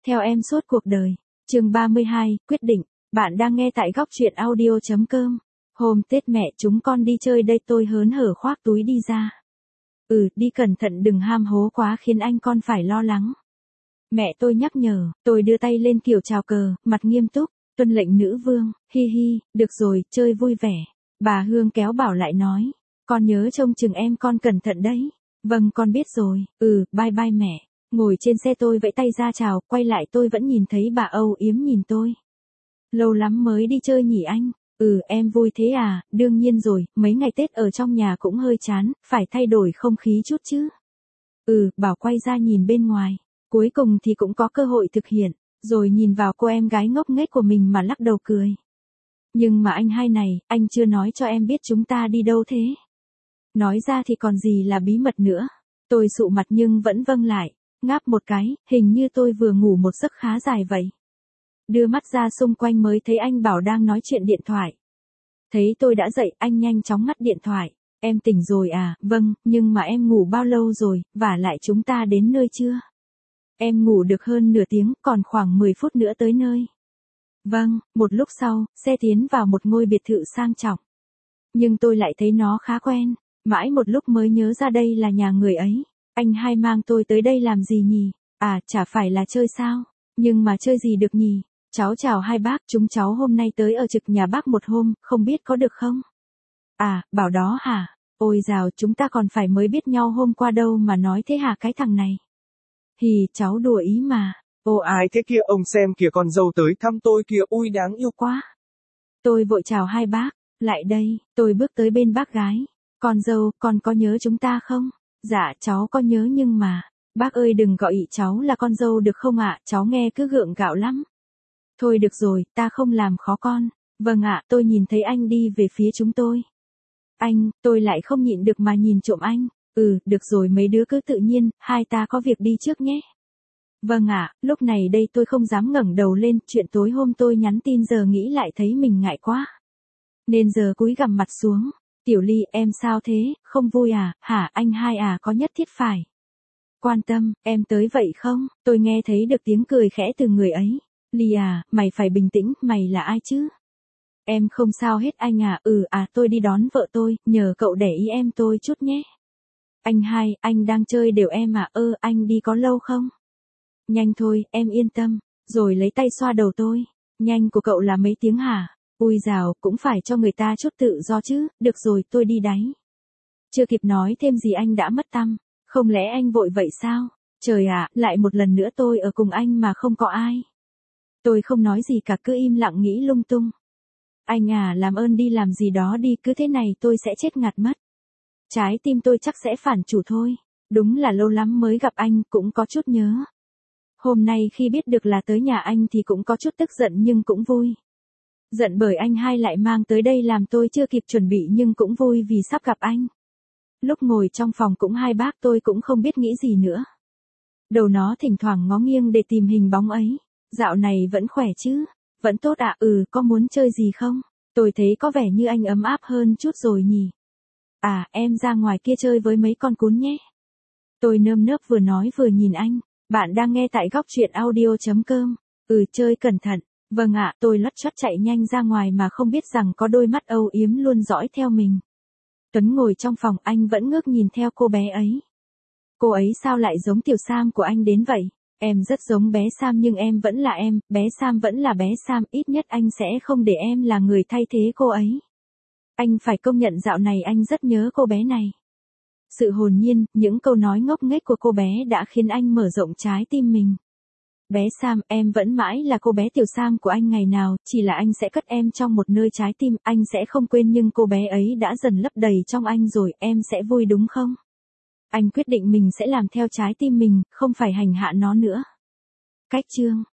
Theo em suốt cuộc đời. Chương 32, quyết định. Bạn đang nghe tại góc truyện audio.com. Hôm Tết mẹ chúng con đi chơi đây, tôi hớn hở khoác túi đi ra. Đi cẩn thận đừng ham hố quá khiến anh con phải lo lắng. Mẹ tôi nhắc nhở, tôi đưa tay lên kiểu chào cờ, mặt nghiêm túc, tuân lệnh nữ vương, hi hi, được rồi, chơi vui vẻ. Bà Hương kéo bảo lại nói, con nhớ trông chừng em con cẩn thận đấy. Vâng con biết rồi, bye bye mẹ. Ngồi trên xe tôi vẫy tay ra chào, quay lại tôi vẫn nhìn thấy bà âu yếm nhìn tôi. Lâu lắm mới đi chơi nhỉ anh? Em vui thế à, đương nhiên rồi, mấy ngày Tết ở trong nhà cũng hơi chán, phải thay đổi không khí chút chứ. Bảo quay ra nhìn bên ngoài, cuối cùng thì cũng có cơ hội thực hiện, rồi nhìn vào cô em gái ngốc nghếch của mình mà lắc đầu cười. Nhưng mà anh hai này, anh chưa nói cho em biết chúng ta đi đâu thế? Nói ra thì còn gì là bí mật nữa. Tôi sụ mặt nhưng vẫn vâng lại, ngáp một cái, hình như tôi vừa ngủ một giấc khá dài vậy. Đưa mắt ra xung quanh mới thấy anh Bảo đang nói chuyện điện thoại. Thấy tôi đã dậy, anh nhanh chóng ngắt điện thoại. Em tỉnh rồi à? Vâng, nhưng mà em ngủ bao lâu rồi, vả lại chúng ta đến nơi chưa? Em ngủ được hơn nửa tiếng, còn khoảng 10 phút nữa tới nơi. Vâng, một lúc sau, xe tiến vào một ngôi biệt thự sang trọng. Nhưng tôi lại thấy nó khá quen, mãi một lúc mới nhớ ra đây là nhà người ấy. Anh hai mang tôi tới đây làm gì nhỉ? À, chả phải là chơi sao? Nhưng mà chơi gì được nhỉ? Cháu chào hai bác, chúng cháu hôm nay tới ở trực nhà bác một hôm, không biết có được không? À, Bảo đó hả? Ôi dào, chúng ta còn phải mới biết nhau hôm qua đâu mà nói thế hả cái thằng này? Hì, cháu đùa ý mà. Ô ai thế kia, ông xem kìa, con dâu tới thăm tôi kìa, ui đáng yêu quá. Tôi vội chào hai bác, lại đây, tôi bước tới bên bác gái. Con dâu, con có nhớ chúng ta không? Dạ, cháu có nhớ nhưng mà, bác ơi đừng gọi ị cháu là con dâu được không ạ, cháu nghe cứ gượng gạo lắm. Thôi được rồi, ta không làm khó con. Vâng ạ, tôi nhìn thấy anh đi về phía chúng tôi. Anh, tôi lại không nhịn được mà nhìn trộm anh. Được rồi mấy đứa cứ tự nhiên, hai ta có việc đi trước nhé. Vâng ạ, lúc này đây tôi không dám ngẩng đầu lên, chuyện tối hôm tôi nhắn tin giờ nghĩ lại thấy mình ngại quá. Nên giờ cúi gằm mặt xuống. Tiểu Ly, em sao thế, không vui à, hả anh hai à, có nhất thiết phải quan tâm, em tới vậy không? Tôi nghe thấy được tiếng cười khẽ từ người ấy. Ly à, mày phải bình tĩnh, mày là ai chứ? Em không sao hết anh à, tôi đi đón vợ tôi, nhờ cậu để ý em tôi chút nhé. Anh hai, anh đang chơi đều em à, anh đi có lâu không? Nhanh thôi, em yên tâm, rồi lấy tay xoa đầu tôi. Nhanh của cậu là mấy tiếng hả? Ui dào, cũng phải cho người ta chút tự do chứ, được rồi tôi đi đáy. Chưa kịp nói thêm gì anh đã mất tăm, không lẽ anh vội vậy sao? Trời ạ, lại một lần nữa tôi ở cùng anh mà không có ai. Tôi không nói gì cả, cứ im lặng nghĩ lung tung. Anh à, làm ơn đi làm gì đó đi, cứ thế này tôi sẽ chết ngạt mất. Trái tim tôi chắc sẽ phản chủ thôi. Đúng là lâu lắm mới gặp anh, cũng có chút nhớ. Hôm nay khi biết được là tới nhà anh thì cũng có chút tức giận nhưng cũng vui. Giận bởi anh hai lại mang tới đây làm tôi chưa kịp chuẩn bị nhưng cũng vui vì sắp gặp anh. Lúc ngồi trong phòng cũng hai bác tôi cũng không biết nghĩ gì nữa. Đầu nó thỉnh thoảng ngó nghiêng để tìm hình bóng ấy. Dạo này vẫn khỏe chứ? Vẫn tốt ạ, có muốn chơi gì không? Tôi thấy có vẻ như anh ấm áp hơn chút rồi nhỉ? À, em ra ngoài kia chơi với mấy con cún nhé. Tôi nơm nớp vừa nói vừa nhìn anh. Bạn đang nghe tại góc truyện audio.com. Chơi cẩn thận. Vâng ạ, tôi lất choắt chạy nhanh ra ngoài mà không biết rằng có đôi mắt âu yếm luôn dõi theo mình. Tuấn ngồi trong phòng, anh vẫn ngước nhìn theo cô bé ấy. Cô ấy sao lại giống tiểu Sam của anh đến vậy? Em rất giống bé Sam nhưng em vẫn là em, bé Sam vẫn là bé Sam, ít nhất anh sẽ không để em là người thay thế cô ấy. Anh phải công nhận dạo này anh rất nhớ cô bé này. Sự hồn nhiên, những câu nói ngốc nghếch của cô bé đã khiến anh mở rộng trái tim mình. Bé Sam, em vẫn mãi là cô bé tiểu Sam của anh ngày nào, chỉ là anh sẽ cất em trong một nơi trái tim, anh sẽ không quên nhưng cô bé ấy đã dần lấp đầy trong anh rồi, em sẽ vui đúng không? Anh quyết định mình sẽ làm theo trái tim mình, không phải hành hạ nó nữa. Cách chương